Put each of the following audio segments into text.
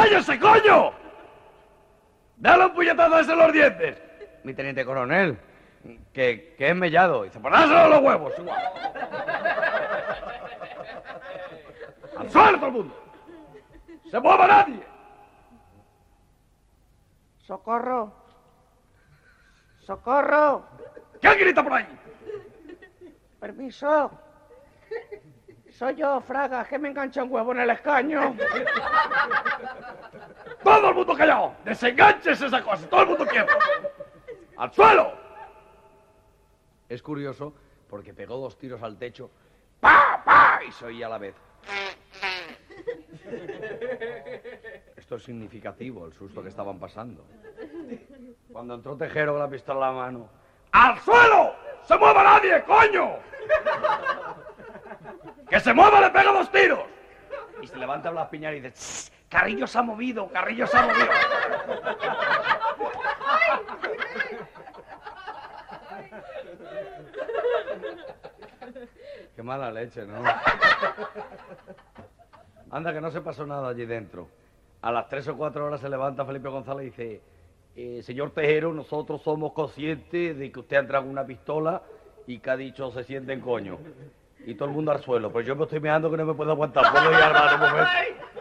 ¡Cállese, coño! ¡Dale un puñetazo a ese en los dientes! Mi teniente coronel, que es mellado. Dice, pues dáselo a los huevos, igual. ¡Al suelo todo el mundo! ¡Se mueva nadie! ¡Socorro! ¡Socorro! ¿Quién grita por ahí? Permiso. Soy yo, Fraga, que me engancha un huevo en el escaño. ¡Todo el mundo callado! ¡Desenganches esa cosa! ¡Todo el mundo quieto! ¡Al suelo! Es curioso porque pegó 2 tiros al techo. ¡Pa, pa! Y se oía a la vez. Esto es significativo, el susto que estaban pasando. Cuando entró Tejero con la pistola en la mano. ¡Al suelo! ¡Se mueva nadie, coño! ¡Que se mueva, le pega 2 tiros! Y se levanta Blas Piñar y dice, Carrillo se ha movido, Carrillo se ha movido. Qué mala leche, ¿no? Anda, que no se pasó nada allí dentro. A las 3 o 4 horas se levanta Felipe González y dice, señor Tejero, nosotros somos conscientes de que usted ha entrado con una pistola y que ha dicho se sienten coño. Y todo el mundo al suelo. Pues yo me estoy meando que no me puedo aguantar. ¿Puedo ir al bar un momento?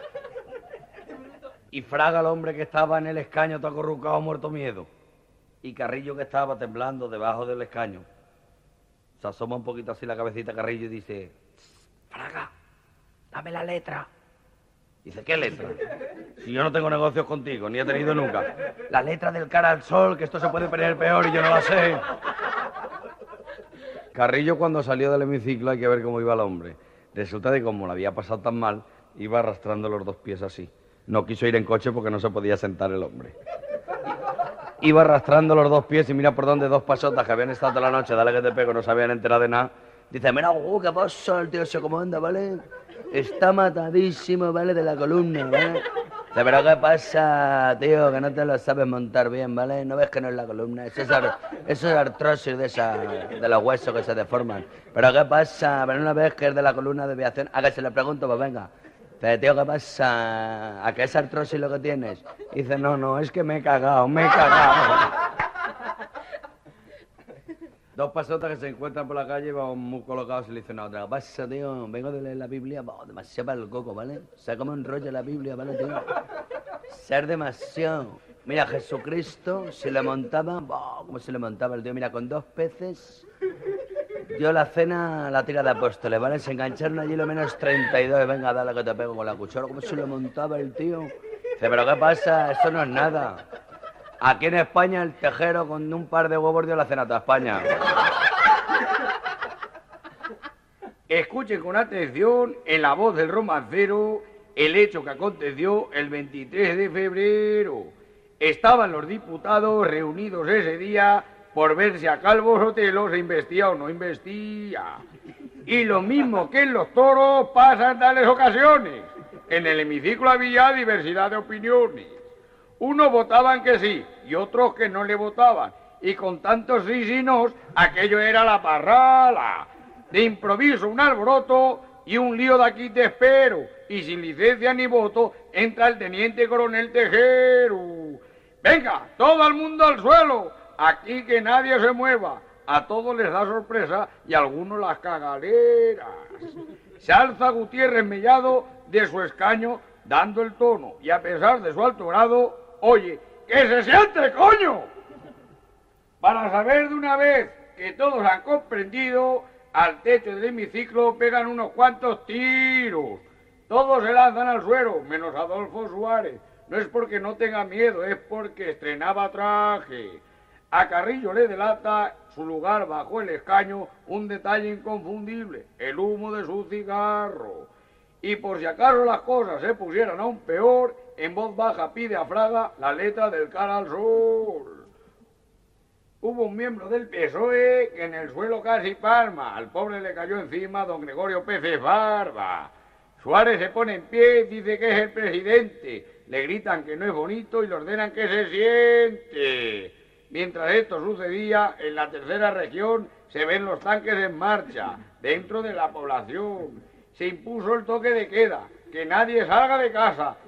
Y Fraga, el hombre que estaba en el escaño, está acurrucado, muerto miedo. Y Carrillo, que estaba temblando debajo del escaño, se asoma un poquito así la cabecita Carrillo y dice, Fraga, dame la letra. Dice, ¿qué letra? Si yo no tengo negocios contigo, ni he tenido nunca. La letra del cara al sol, que esto se puede poner peor y yo no la sé. Carrillo, cuando salió del hemiciclo, hay que ver cómo iba el hombre. Resulta de que como lo había pasado tan mal, iba arrastrando los 2 pies así. No quiso ir en coche porque no se podía sentar el hombre. Iba arrastrando los 2 pies y mira por dónde 2 pasotas que habían estado toda la noche, dale que te pego, no se habían enterado de nada. Dice, mira, ¿qué pasa? El tío se comanda, ¿vale? Está matadísimo, ¿vale? De la columna, ¿vale? Dice, pero ¿qué pasa, tío? Que no te lo sabes montar bien, ¿vale? ¿No ves que no es la columna? Eso es artrosis de los huesos que se deforman. ¿Pero qué pasa? ¿Pero no ves que es de la columna de desviación? A que se le pregunto, pues venga. Dice, tío, ¿qué pasa? ¿A qué es artrosis lo que tienes? Dice, no, es que me he cagado. 2 pasotas que se encuentran por la calle, van muy colocados y le dicen a otra, ¿qué pasa, tío? Vengo de leer la Biblia, demasiado para el coco, ¿vale? O sea, cómo enrolla la Biblia, ¿vale, tío? Ser demasiado. Mira, Jesucristo se le montaba, ¿cómo se le montaba el tío? Mira, con 2 peces, dio la cena a la tira de apóstoles, ¿vale? Se engancharon allí lo menos 32, venga, dale que te pego con la cuchara, ¿cómo se le montaba el tío? Dice, ¿pero qué pasa? Eso no es nada. Aquí en España el Tejero con un par de huevos dio la cena a toda España. Escuchen con atención en la voz del romancero el hecho que aconteció el 23 de febrero. Estaban los diputados reunidos ese día por ver si a Calvo Sotelo se investía o no investía. Y lo mismo que en los toros pasa en tales ocasiones. En el hemiciclo había diversidad de opiniones. Unos votaban que sí y otros que no le votaban. Y con tantos sí y nos, aquello era la parrala. De improviso un alboroto y un lío de aquí te espero. Y sin licencia ni voto entra el teniente coronel Tejero. Venga, todo el mundo al suelo. Aquí que nadie se mueva. A todos les da sorpresa y a algunos las cagaleras. Se alza Gutiérrez Mellado de su escaño dando el tono y a pesar de su alto grado, oye, ¡que se siente, coño! Para saber de una vez que todos han comprendido, al techo del hemiciclo pegan unos cuantos tiros. Todos se lanzan al suelo, menos Adolfo Suárez. No es porque no tenga miedo, es porque estrenaba traje. A Carrillo le delata su lugar bajo el escaño un detalle inconfundible, el humo de su cigarro. Y por si acaso las cosas se pusieran aún peor, en voz baja pide a Fraga la letra del cara al sol. Hubo un miembro del PSOE que en el suelo casi palma. Al pobre le cayó encima don Gregorio Peces Barba. Suárez se pone en pie, dice que es el presidente. Le gritan que no es bonito y le ordenan que se siente. Mientras esto sucedía, en la tercera región se ven los tanques en marcha, dentro de la población. Se impuso el toque de queda, que nadie salga de casa,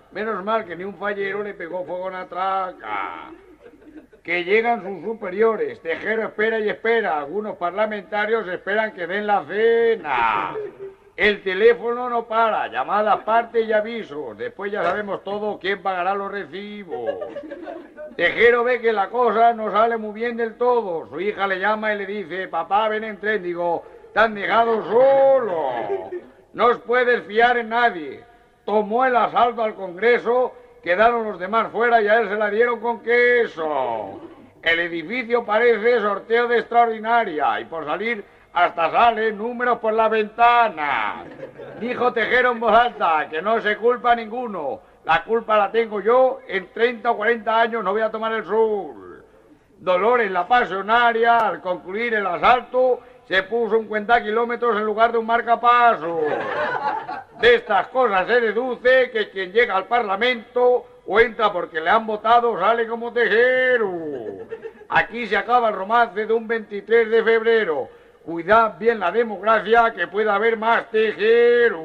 Menos mal que ni un fallero le pegó fuego en la traca. Que llegan sus superiores. Tejero espera y espera. Algunos parlamentarios esperan que den la cena. El teléfono no para. Llamadas, parte y avisos. Después ya sabemos todo quién pagará los recibos. Tejero ve que la cosa no sale muy bien del todo. Su hija le llama y le dice: papá, ven en tren. Digo: te han dejado solo. No os puedes fiar en nadie. Tomó el asalto al Congreso, quedaron los demás fuera y a él se la dieron con queso. El edificio parece sorteo de extraordinaria y por salir hasta salen números por la ventana. Dijo Tejero en voz alta que no se culpa a ninguno. La culpa la tengo yo, en 30 o 40 años no voy a tomar el sol. Dolor en la pasionaria, al concluir el asalto, se puso un cuentakilómetros en lugar de un marcapasos. De estas cosas se deduce que quien llega al Parlamento o entra porque le han votado sale como Tejero. Aquí se acaba el romance de un 23 de febrero. Cuidad bien la democracia, que puede haber más Tejero.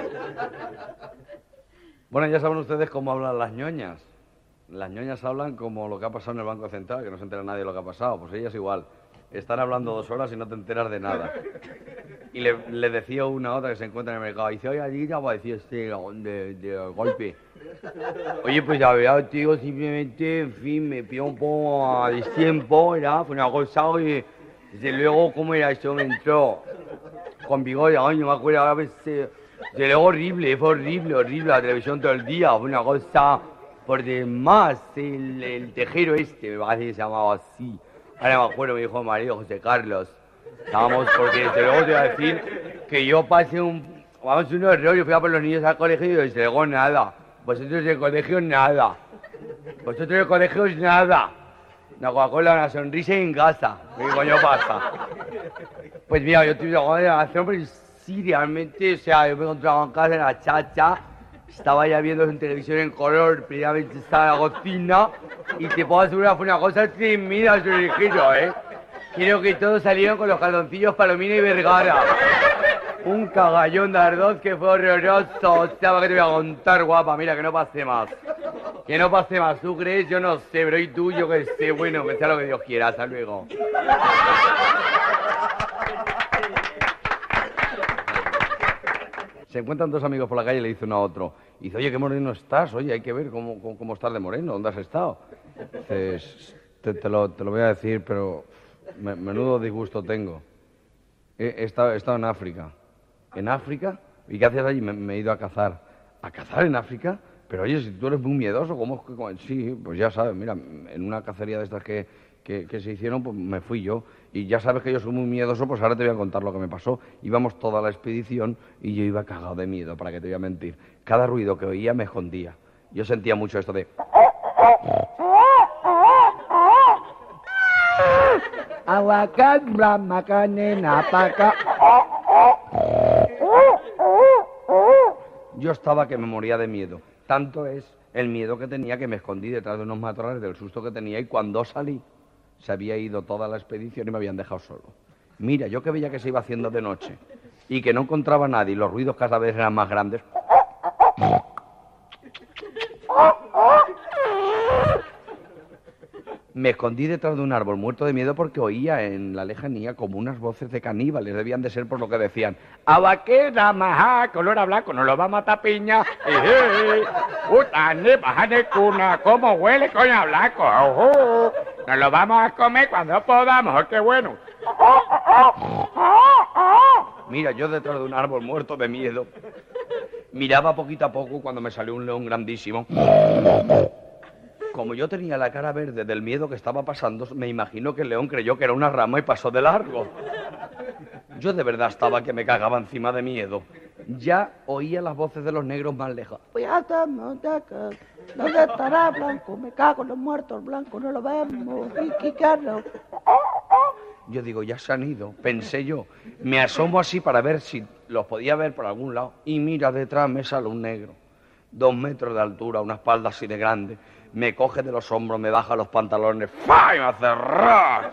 Bueno, ya saben ustedes cómo hablan las ñoñas. Las ñoñas hablan como lo que ha pasado en el Banco Central, que no se entera nadie de lo que ha pasado. Pues ellas igual. Están hablando 2 horas y no te enteras de nada. Y le decía una a otra que se encuentra en el mercado. Y dice: oye, allí ya va a decir de golpe. Oye, pues ya veo, tío, simplemente, en fin, me pido un poco a destiempo, ¿verdad? Fue una cosa que, desde luego, ¿cómo era esto? Me entró con bigote, ay, no me acuerdo, ahora desde luego horrible, fue horrible, la televisión todo el día, fue una cosa por demás, el Tejero este, me parece que se llamaba así. Ahora me acuerdo, me dijo María José Carlos. Estábamos, porque desde luego te voy a decir que yo pasé un error, yo fui a por los niños al colegio y desde luego nada. Vosotros del colegio nada. Vosotros del colegio es nada. Una Coca-Cola, una sonrisa y en casa. ¿Qué coño pasa? Pues mira, yo tuve una relación, pero sí, realmente, o sea, yo me encontraba en casa en la chacha. Estaba ya viendo en televisión en color, previamente estaba en la cocina. Y te puedo asegurar, fue una cosa tremenda, su giro, ¿eh? Creo que todos salieron con los calzoncillos Palomino y Vergara. Un cagallón de arroz que fue horroroso. Estaba que te voy a contar, guapa. Mira, que no pase más. Que no pase más. ¿Tú crees? Yo no sé, pero ¿y tú? Yo que sé. Bueno, que sea lo que Dios quiera. Hasta luego. Se encuentran 2 amigos por la calle y le dice uno a otro. Y dice: oye, qué moreno estás. Oye, hay que ver cómo estás de moreno. ¿Dónde has estado? Dices: te lo voy a decir, pero menudo disgusto tengo. He estado en África. ¿En África? ¿Y qué haces allí? Me he ido a cazar. ¿A cazar en África? Pero oye, si tú eres muy miedoso, ¿cómo? Sí, pues ya sabes, mira, en una cacería de estas que se hicieron, pues me fui yo. Y ya sabes que yo soy muy miedoso, pues ahora te voy a contar lo que me pasó. Íbamos toda la expedición y yo iba cagado de miedo, para que te voy a mentir. Cada ruido que oía me escondía. Yo sentía mucho esto de... Aguacat, macanena, paca. Yo estaba que me moría de miedo. Tanto es el miedo que tenía que me escondí detrás de unos matorrales del susto que tenía y cuando salí se había ido toda la expedición y me habían dejado solo. Mira, yo que veía que se iba haciendo de noche y que no encontraba a nadie y los ruidos cada vez eran más grandes. Me escondí detrás de un árbol muerto de miedo porque oía en la lejanía como unas voces de caníbales. Debían de ser por lo que decían: abaquera, majá, color a blanco, no lo va a matar piña. Utane, bajane cuna, ¿cómo huele coño blanco? Nos lo vamos a comer cuando podamos, qué bueno. Mira, yo detrás de un árbol muerto de miedo, miraba poquito a poco cuando me salió un león grandísimo. Como yo tenía la cara verde del miedo que estaba pasando, me imagino que el león creyó que era una rama y pasó de largo. Yo de verdad estaba que me cagaba encima de miedo. Ya oía las voces de los negros más lejos. ¿Dónde estará Blanco? Me cago en los muertos, Blanco, no lo vemos. ¿Qué Carlos? Yo digo, ya se han ido, pensé yo. Me asomo así para ver si los podía ver por algún lado. Y mira, detrás me sale un negro. 2 metros de altura, una espalda así de grande. Me coge de los hombros, me baja los pantalones, ¡fa! Y me hace ¡ra!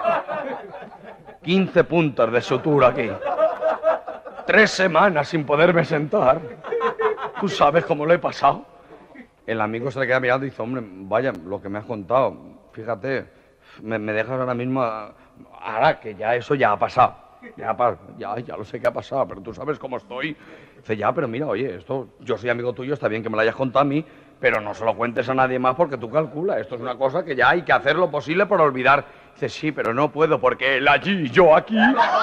15 puntos de sutura aquí. 3 semanas sin poderme sentar. ¿Tú sabes cómo lo he pasado? El amigo se le queda mirando y dice, hombre, vaya, lo que me has contado, fíjate, me dejas ahora mismo, ahora que ya eso ya ha pasado. Ya lo sé que ha pasado, pero tú sabes cómo estoy. Dice, ya, pero mira, oye, esto, yo soy amigo tuyo, está bien que me lo hayas contado a mí, pero no se lo cuentes a nadie más porque tú calculas, esto es una cosa que ya hay que hacer lo posible por olvidar. Dice, sí, pero no puedo porque él allí y yo aquí.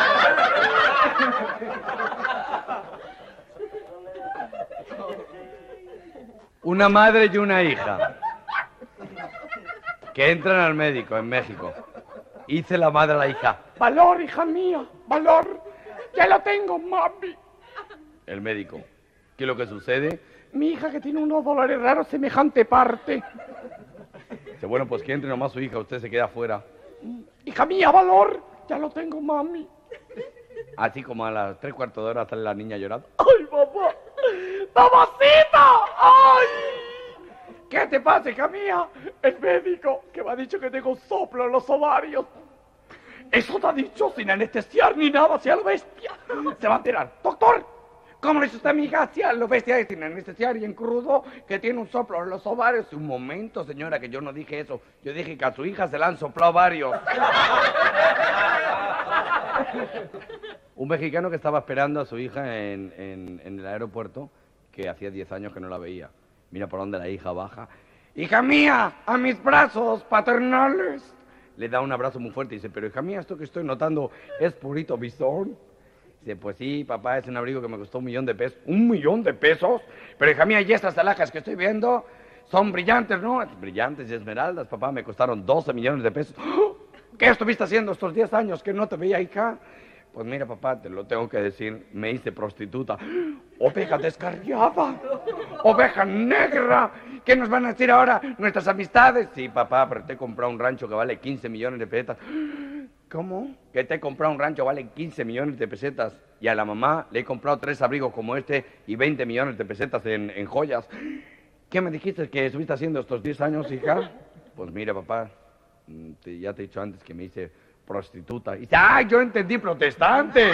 Una madre y una hija que entran al médico en México. Dice la madre a la hija, Valor, hija mía, valor. Ya lo tengo, mami. el médico, ¿qué es lo que sucede? Mi hija que tiene unos dolores raros semejante parte. Dice, bueno, pues que entre nomás su hija, usted se queda afuera. Hija mía, valor. Ya lo tengo, mami. Así como a las 3/4 de hora sale la niña llorando. ¡Ay, papá! ¡Mamacita! ¡Ay! ¿Qué te pasa, hija mía? El médico que me ha dicho que tengo soplo en los ovarios. Eso te ha dicho sin anestesiar ni nada, sea lo bestia. Se va a enterar. Doctor, ¿cómo le dice usted a mi hija? Sea lo bestia sin anestesiar y en crudo que tiene un soplo en los ovarios? Un momento, señora, que yo no dije eso. Yo dije que a su hija se le han soplado varios. Un mexicano que estaba esperando a su hija en el aeropuerto, que hacía 10 años que no la veía. Mira por dónde la hija baja. Hija mía, a mis brazos paternales. Le da un abrazo muy fuerte y dice, pero hija mía, esto que estoy notando es purito bisón. Dice, pues sí, papá, es un abrigo que me costó $1 millón. ¿1 millón de pesos? Pero hija mía, y estas alhajas que estoy viendo son brillantes, ¿no? Brillantes y esmeraldas, papá, me costaron $12 millones. ¿Qué estuviste haciendo estos 10 años que no te veía, hija? Pues mira, papá, te lo tengo que decir, me hice prostituta. Oveja descarriada, oveja negra. ¿Qué nos van a decir ahora nuestras amistades? Sí, papá, pero te he comprado un rancho que vale 15 millones de pesetas. ¿Cómo? Que te he comprado un rancho que vale 15 millones de pesetas. Y a la mamá le he comprado 3 abrigos como este y 20 millones de pesetas en joyas. ¿Qué me dijiste que estuviste haciendo estos 10 años, hija? Pues mira, papá, ya te he dicho antes que me hice prostituta. Y dice, ¡ah, yo entendí, protestante!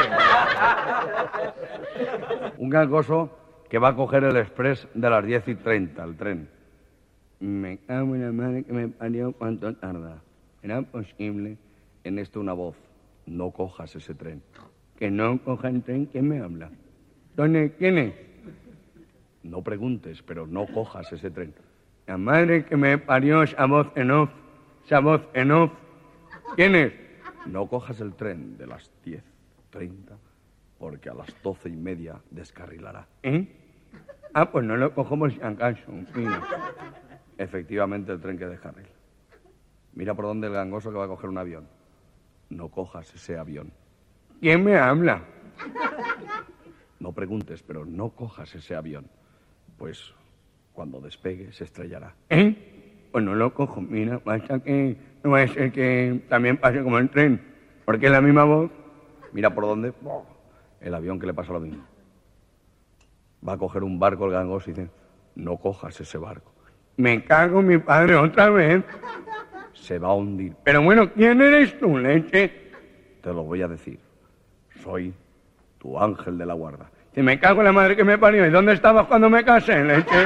Un gangoso que va a coger el express de las 10:30, el tren. Me cago en la madre que me parió, cuánto tarda. Era posible. En esto una voz, no cojas ese tren. Que no coja el tren, ¿quién me habla? ¿Quién es? No preguntes, pero no cojas ese tren. La madre que me parió, esa voz en off. ¿Quién es? No cojas el tren de las 10:30, porque a las 12:30 descarrilará. Ah, pues no lo cojo por si acaso. Mira. Efectivamente, el tren que descarrila. Mira por dónde el gangoso que va a coger un avión. No cojas ese avión. ¿Quién me habla? No preguntes, pero no cojas ese avión. Pues cuando despegue se estrellará. Pues no lo cojo. Mira, pasa que no va a ser que también pase como el tren, porque es la misma voz. Mira por dónde. El avión que le pasa lo mismo. Va a coger un barco el gangoso y dice, no cojas ese barco. Me cago en mi padre otra vez. Se va a hundir. Pero bueno, ¿quién eres tú, leche? Te lo voy a decir. Soy tu ángel de la guarda. Si me cago en la madre que me parió, ¿y dónde estabas cuando me casé, leche?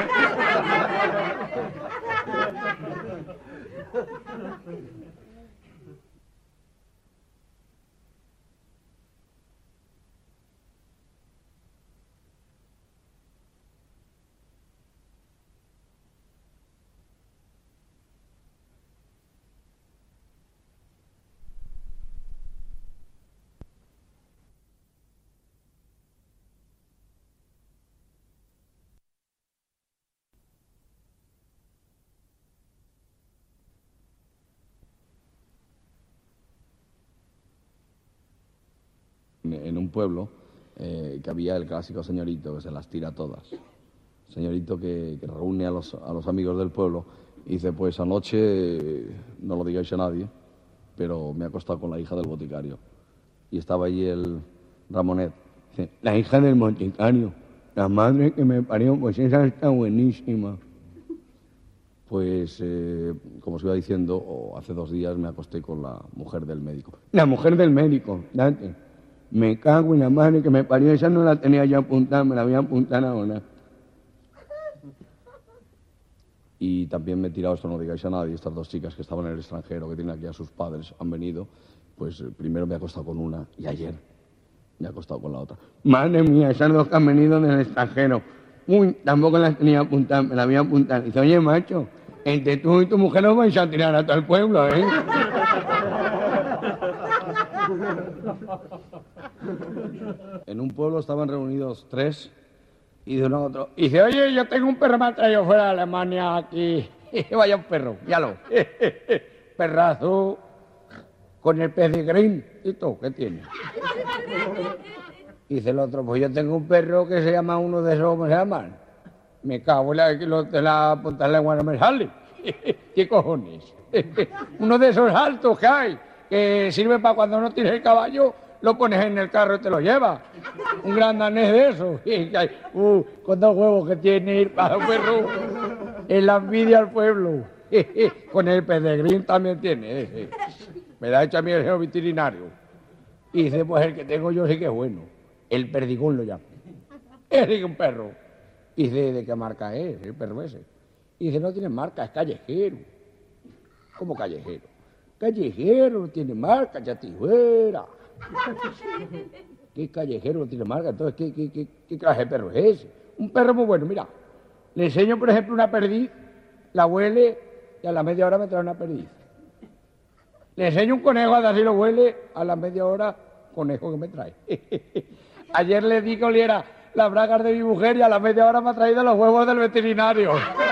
En un pueblo que había el clásico señorito que se las tira todas. Señorito que reúne a los amigos del pueblo y dice, pues anoche, no lo digáis a nadie, pero me he acostado con la hija del boticario. Y estaba allí el Ramonet. Dice, la hija del boticario, la madre que me parió, pues esa está buenísima. Pues, como os iba diciendo, hace 2 días me acosté con la mujer del médico. La mujer del médico, date. Me cago en la madre que me parió, esa no la tenía ya apuntada, me la voy a apuntar ahora. Y también me he tirado, esto no lo digáis a nadie, estas dos chicas que estaban en el extranjero, que tienen aquí a sus padres, han venido, pues primero me he acostado con una y ayer me he acostado con la otra. Madre mía, esas dos que han venido del extranjero. Uy, tampoco las tenía apuntadas, me las voy a apuntar. Dice, oye, macho, entre tú y tu mujer nos vais a tirar a todo el pueblo, ¿eh? En un pueblo estaban reunidos tres y de uno a otro. Y dice, oye, yo tengo un perro, me ha traído fuera de Alemania aquí. Vaya un perro, ya lo. Perrazo con el pedigrín. ¿Y tú qué tienes? Dice el otro, pues yo tengo un perro que se llama uno de esos, ¿cómo se llaman? Me cago en la punta de la lengua, no me sale. ¿Qué cojones? Uno de esos altos que hay, que sirve para cuando no tienes el caballo, lo pones en el carro y te lo llevas. Un gran danés de esos. Con dos huevos que tiene ir para un perro. Es la envidia al pueblo. Con el pedigrín también tiene. Me da hecho a mí el señor veterinario. Y dice, pues el que tengo yo sí que es bueno. El perdigón lo llama. Es un perro. Y dice, ¿de qué marca es el perro ese? Y dice, no tiene marca, es callejero. ¿Cómo callejero? Callejero no tiene marca, ya te fuera. ¿Qué callejero no tiene marca? Entonces, ¿qué clase de perro es ese? Un perro muy bueno, mira. Le enseño, por ejemplo, una perdiz, la huele y a la media hora me trae una perdiz. Le enseño un conejo, así lo huele, a la media hora, conejo que me trae. Ayer le di que oliera las bragas de mi mujer y a la media hora me ha traído los huevos del veterinario.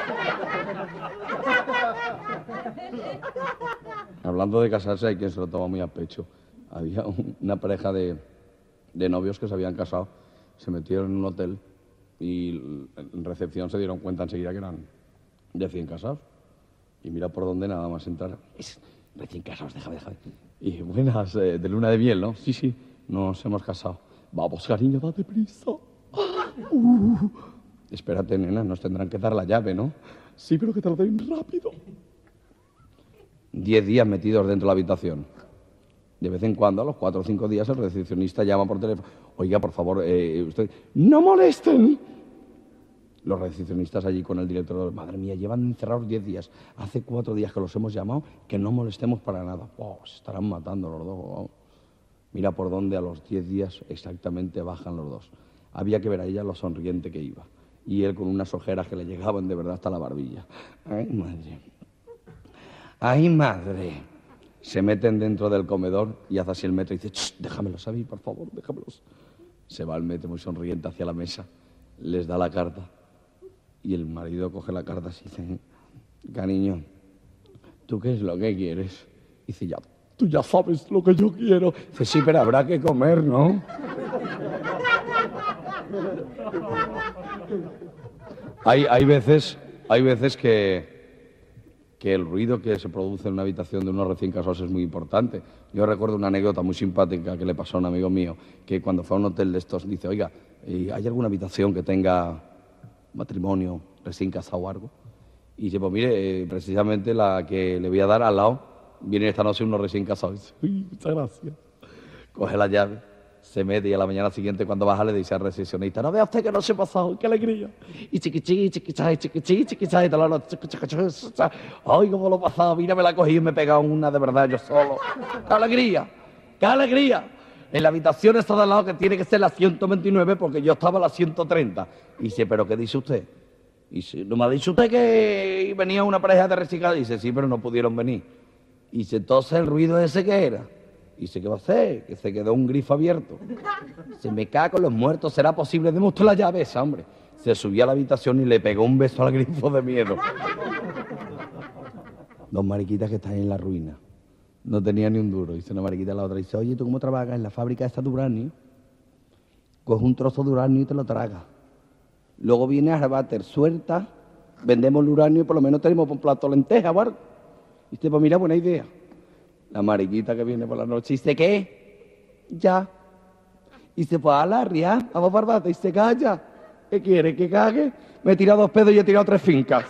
Hablando de casarse, hay quien se lo toma muy a pecho. Había una pareja de novios que se habían casado, se metieron en un hotel y en recepción se dieron cuenta enseguida que eran recién casados. Y mira por dónde nada más entrar. Es recién casados, déjame. Y buenas, de luna de miel, ¿no? Sí, nos hemos casado. Vamos, cariño, date prisa. Espérate, nena, nos tendrán que dar la llave, ¿no? Sí, pero que te lo den rápido. 10 días metidos dentro de la habitación. De vez en cuando, a los 4 o 5 días, el recepcionista llama por teléfono. Oiga, por favor, usted... ¡No molesten! Los recepcionistas allí con el director, madre mía, llevan encerrados 10 días. Hace 4 días que los hemos llamado, que no molestemos para nada. Oh, se estarán matando los dos. Oh. Mira por dónde a los 10 días exactamente bajan los dos. Había que ver a ella lo sonriente que iba. Y él con unas ojeras que le llegaban de verdad hasta la barbilla. ¡Ay, madre! ¡Ay, madre! Se meten dentro del comedor y hace así el metro y dice, déjamelos a mí, por favor, déjamelos. Se va el metro muy sonriente hacia la mesa, les da la carta y el marido coge la carta y dice, cariño, ¿tú qué es lo que quieres? Y dice, ya, tú ya sabes lo que yo quiero. Dice, sí, pero habrá que comer, ¿no? Hay veces que el ruido que se produce en una habitación de unos recién casados es muy importante. Yo recuerdo una anécdota muy simpática que le pasó a un amigo mío, que cuando fue a un hotel de estos dice, oiga, ¿hay alguna habitación que tenga matrimonio recién casado o algo? Y dice, pues mire, precisamente la que le voy a dar al lado, viene esta noche unos recién casados. Dice, uy, muchas gracias. Coge la llave, se mete y a la mañana siguiente cuando baja le dice al recepcionista, no vea usted que no se ha pasado, qué alegría. Y chiquichí, y tal, ay, cómo lo he pasado, mira, me la cogí y me he pegado una de verdad yo solo. ¡Qué alegría! ¡Qué alegría! En la habitación está de al lado que tiene que ser la 129 porque yo estaba a la 130. Y dice, ¿pero qué dice usted? Y dice, ¿no me ha dicho usted que venía una pareja de reciclaje? Y dice, sí, pero no pudieron venir. Y dice, entonces el ruido ese ¿qué era? Y dice, ¿qué va a hacer? Que se quedó un grifo abierto. Se me cago en los muertos, ¿será posible? Deme usted la llave esa, hombre. Se subió a la habitación y le pegó un beso al grifo de miedo. Dos mariquitas que están en la ruina. No tenía ni un duro. Dice una mariquita a la otra. Dice, oye, ¿tú cómo trabajas en la fábrica esta de uranio? Coge un trozo de uranio y te lo tragas. Luego vienes a bater, suelta, vendemos el uranio y por lo menos tenemos un plato de lentejas, ¿vale? Dice, pues mira, buena idea. La mariquita que viene por la noche dice, ¿qué? Ya. Y se fue a la ría, vamos barbata, y se calla. ¿Qué quiere? ¿Que cague? Me he tirado 2 pedos y he tirado 3 fincas.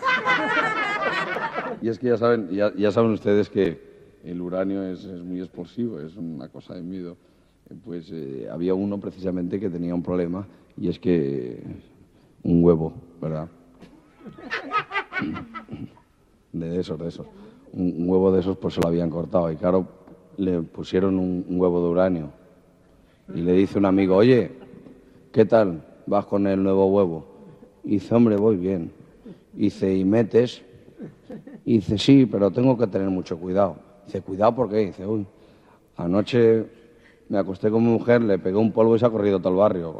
Y es que ya saben ustedes que el uranio es muy explosivo, es una cosa de miedo. Pues había uno precisamente que tenía un problema y es que un huevo, ¿verdad? de esos. Un huevo de esos pues se lo habían cortado y claro, le pusieron un huevo de uranio. Y le dice un amigo, oye, ¿qué tal? ¿Vas con el nuevo huevo? Y dice, hombre, voy bien. Y dice, ¿y metes? Y dice, sí, pero tengo que tener mucho cuidado. Dice, ¿cuidado por qué? Dice, uy, anoche me acosté con mi mujer, le pegué un polvo y se ha corrido todo el barrio.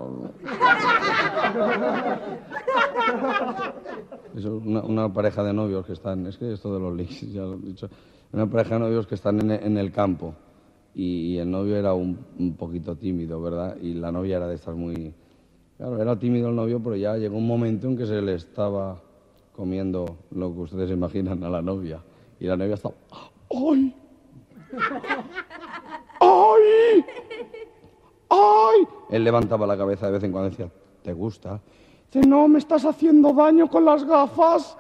Eso, una pareja de novios que están, es que esto de los links, ya lo he dicho, una pareja de novios que están en el campo y el novio era un poquito tímido, ¿verdad? Y la novia era de estas muy... Claro, era tímido el novio, pero ya llegó un momento en que se le estaba comiendo lo que ustedes imaginan a la novia. Y la novia estaba... ¡Ay! ¡Ay! ¡Ay! Él levantaba la cabeza de vez en cuando y decía, ¿te gusta? Dice, no, me estás haciendo daño con las gafas.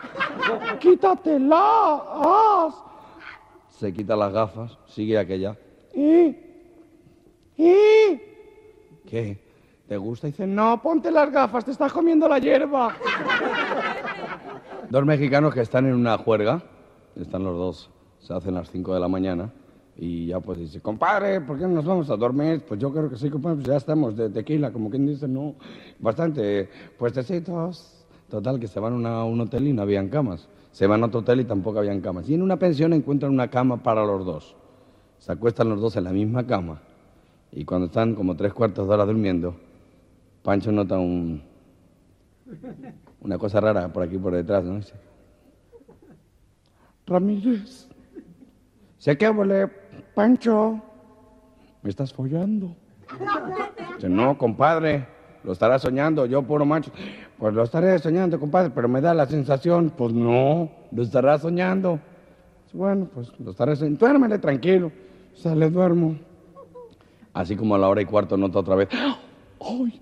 ¡Quítatelas! Se quita las gafas, sigue aquella. ¿Qué? ¿Te gusta? Dice, no, ponte las gafas, te estás comiendo la hierba. Dos mexicanos que están en una juerga, están los dos, se hacen las 5 de la mañana, y ya pues dice, compadre, ¿por qué no nos vamos a dormir? Pues yo creo que sí, compadre, pues ya estamos de tequila, como quien dice, no, bastante puestecitos. Total, que se van a un hotel y no habían camas. Se van a otro hotel y tampoco habían camas. Y en una pensión encuentran una cama para los dos. Se acuestan los dos en la misma cama. Y cuando están como 3/4 de hora durmiendo, Pancho nota una cosa rara por aquí por detrás, ¿no? Dice, Ramírez, ¿sé qué huele? Pancho, ¿me estás follando? Dice, no, compadre, lo estarás soñando, yo puro macho. Pues lo estaré soñando, compadre, pero me da la sensación, pues no, lo estarás soñando. Dice, bueno, pues lo estaré soñando, duérmele tranquilo. O sea, le duermo. Así como a la 1:15 nota otra vez, ¡ay!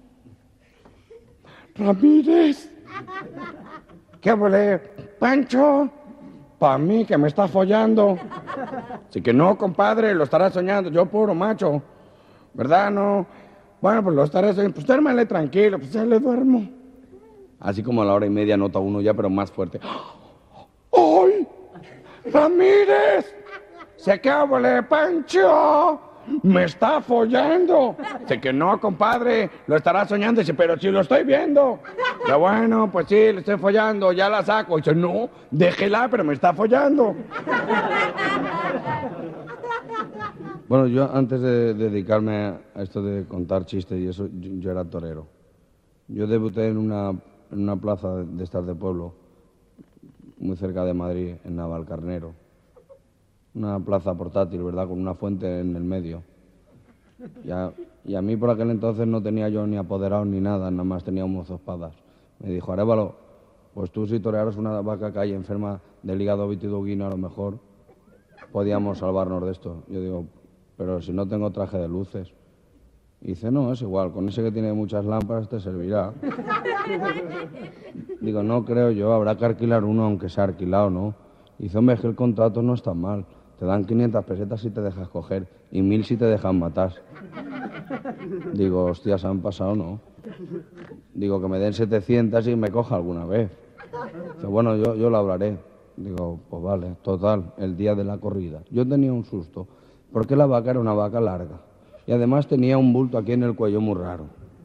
Ramírez, ¿qué huele? Pancho, pa' mí que me está follando. Así que no, compadre, lo estarás soñando, yo puro macho, ¿verdad? No. Bueno, pues lo estaré soñando, pues duérmele tranquilo, pues ya le duermo. Así como a la 1:30 nota uno ya, pero más fuerte. ¡Ay! ¡Ramírez! ¿Se qué huele, Pancho? ¡Me está follando! Dice que no, compadre, lo estará soñando. Dice, pero si lo estoy viendo. Dice, bueno, pues sí, le estoy follando, ya la saco. Dice, no, déjela, pero me está follando. Bueno, yo antes de dedicarme a esto de contar chistes y eso, yo era torero. Yo debuté en una plaza de estas de pueblo, muy cerca de Madrid, en Navalcarnero. Una plaza portátil, ¿verdad?, con una fuente en el medio. Y a mí por aquel entonces no tenía yo ni apoderados ni nada, nada más tenía un mozoespadas. Me dijo, Arévalo, pues tú si torearas una vaca que hay enferma del hígado vitiduguino, a lo mejor podíamos salvarnos de esto. Yo digo, pero si no tengo traje de luces. Y dice, no, es igual, con ese que tiene muchas lámparas te servirá. Digo, no creo yo, habrá que alquilar uno aunque sea alquilado, ¿no? Y dice, hombre, es que el contrato no está mal. Te dan 500 pesetas si te dejas coger y 1000 si te dejan matar. Digo, hostias, han pasado, ¿no? Digo, que me den 700 y me coja alguna vez. Dice, bueno, yo lo hablaré. Digo, pues vale, total, el día de la corrida. Yo tenía un susto, porque la vaca era una vaca larga. Y además tenía un bulto aquí en el cuello muy raro.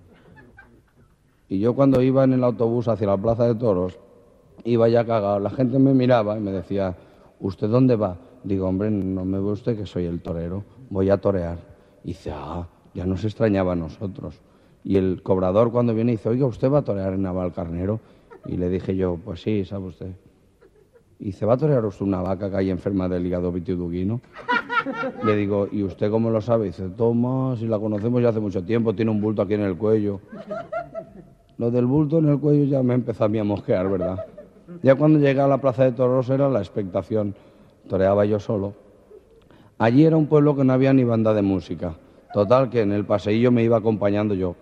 Y yo cuando iba en el autobús hacia la plaza de toros, iba ya cagado. La gente me miraba y me decía, ¿usted dónde va? Digo, hombre, no me ve usted que soy el torero, voy a torear. Y dice, ya nos extrañaba a nosotros. Y el cobrador cuando viene dice, oiga, ¿usted va a torear en Navalcarnero? Y le dije yo, pues sí, ¿sabe usted? Y dice, ¿va a torear usted una vaca que hay enferma del hígado vitiduguino? Le digo, ¿y usted cómo lo sabe? Y dice, toma, si la conocemos ya hace mucho tiempo, tiene un bulto aquí en el cuello. Lo del bulto en el cuello ya me empezó a mí a mosquear, ¿verdad? Ya cuando llegué a la plaza de toros era la expectación. Toreaba yo solo. Allí era un pueblo que no había ni banda de música. Total, que en el paseillo me iba acompañando yo.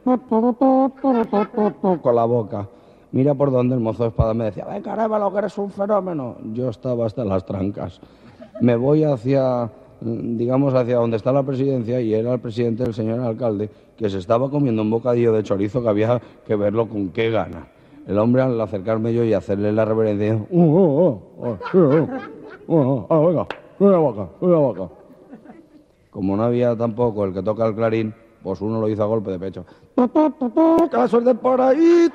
Con la boca. Mira por dónde el mozo de espada me decía, ven, Arévalo, que eres un fenómeno. Yo estaba hasta las trancas. Me voy hacia, digamos, hacia donde está la presidencia y era el presidente, el señor alcalde, que se estaba comiendo un bocadillo de chorizo que había que verlo con qué gana. El hombre, al acercarme yo y hacerle la reverencia, Bueno, venga, una vaca. Como no había tampoco el que toca el clarín, pues uno lo hizo a golpe de pecho. ¡Que la suerte por ahí!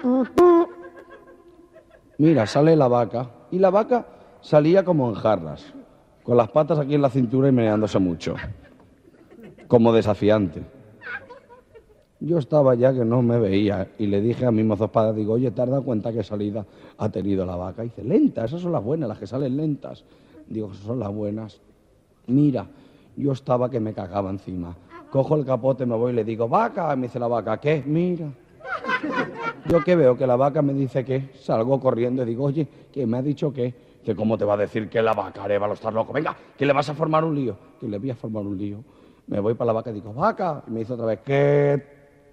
Mira, sale la vaca, y la vaca salía como en jarras, con las patas aquí en la cintura y meneándose mucho, como desafiante. Yo estaba ya que no me veía y le dije a mi mozoespada, digo, oye, ¿te has dado cuenta qué salida ha tenido la vaca? Y dice, lenta, esas son las buenas, las que salen lentas. Digo, esas son las buenas. Mira, yo estaba que me cagaba encima. Cojo el capote, me voy y le digo, vaca, me dice la vaca, ¿qué? Mira. Yo que veo que la vaca me dice que, salgo corriendo y digo, oye, ¿qué me ha dicho qué? Dice, ¿cómo te va a decir que la vaca, Arévalo, estás loco? Venga, que le vas a formar un lío. Que le voy a formar un lío. Me voy para la vaca y digo, vaca. Y me dice otra vez, ¿qué?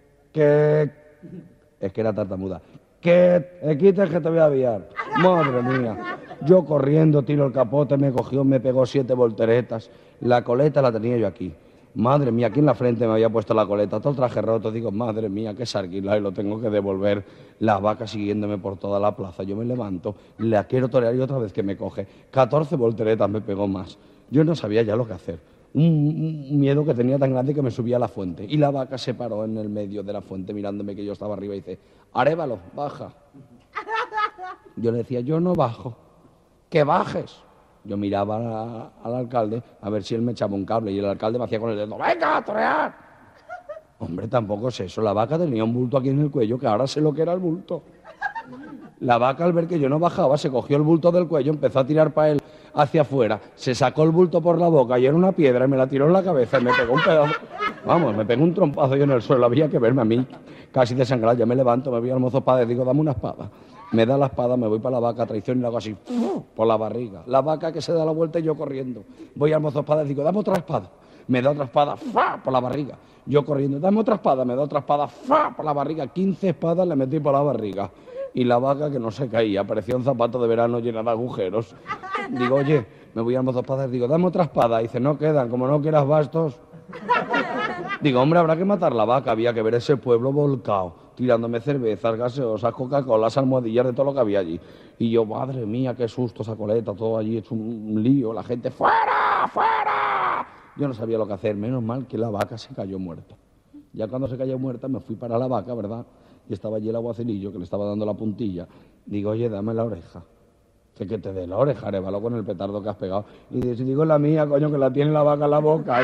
Es que era tartamuda. Que te quites que te voy a aviar. Madre mía. Yo corriendo, tiro el capote, me cogió, me pegó 7 volteretas. La coleta la tenía yo aquí. Madre mía, aquí en la frente me había puesto la coleta, todo el traje roto. Digo, madre mía, qué sarguila, y lo tengo que devolver. La vaca siguiéndome por toda la plaza. Yo me levanto, la quiero torear y otra vez que me coge. 14 volteretas me pegó más. Yo no sabía ya lo que hacer. Un miedo que tenía tan grande que me subía a la fuente. Y la vaca se paró en el medio de la fuente mirándome que yo estaba arriba y dice, Arévalo, baja. Yo le decía, yo no bajo, que bajes. Yo miraba al alcalde a ver si él me echaba un cable y el alcalde me hacía con el dedo, venga, a torear. Hombre, tampoco es eso. La vaca tenía un bulto aquí en el cuello que ahora sé lo que era el bulto. La vaca, al ver que yo no bajaba, se cogió el bulto del cuello, empezó a tirar para él hacia afuera, se sacó el bulto por la boca y era una piedra y me la tiró en la cabeza y me pegó un pedazo. Vamos, me pegó un trompazo yo en el suelo, había que verme a mí casi desangrado. Yo me levanto, me voy al mozoespada y digo, dame una espada. Me da la espada, me voy para la vaca, traición y la hago así, por la barriga. La vaca que se da la vuelta y yo corriendo. Voy al mozoespada y digo, dame otra espada. Me da otra espada, ¡fa! Por la barriga. Yo corriendo, dame otra espada, me da otra espada, ¡fa! Por la barriga. 15 espadas le metí por la barriga. Y la vaca que no se caía, parecía un zapato de verano lleno de agujeros. Digo, oye, me voy al mozoespada y digo, dame otra espada. Y dice, no quedan, como no quieras bastos. Digo, hombre, habrá que matar la vaca. Había que ver ese pueblo volcado, tirándome cervezas, gaseosas, Coca-Cola, almohadillas, de todo lo que había allí. Y yo, madre mía, qué susto esa coleta, todo allí hecho un lío, la gente, ¡fuera, fuera! Yo no sabía lo que hacer, menos mal que la vaca se cayó muerta. Ya cuando se cayó muerta me fui para la vaca, ¿verdad? Y estaba allí el aguacilillo que le estaba dando la puntilla. Digo, oye, dame la oreja. Que te dé la oreja, Arévalo, con el petardo que has pegado. Y dice, si digo la mía, coño, que la tiene la vaca en la boca.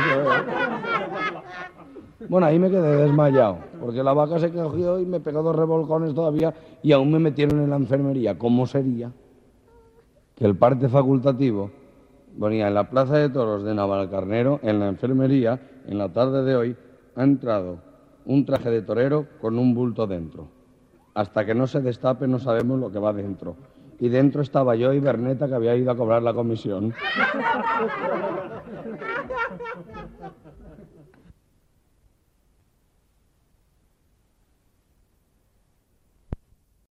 Bueno, ahí me quedé desmayado, porque la vaca se cogió y me pegó 2 revolcones todavía y aún me metieron en la enfermería. ¿Cómo sería que el parte facultativo venía en la Plaza de Toros de Navalcarnero, en la enfermería, en la tarde de hoy, ha entrado un traje de torero con un bulto dentro? Hasta que no se destape no sabemos lo que va dentro. Y dentro estaba yo y Berneta, que había ido a cobrar la comisión.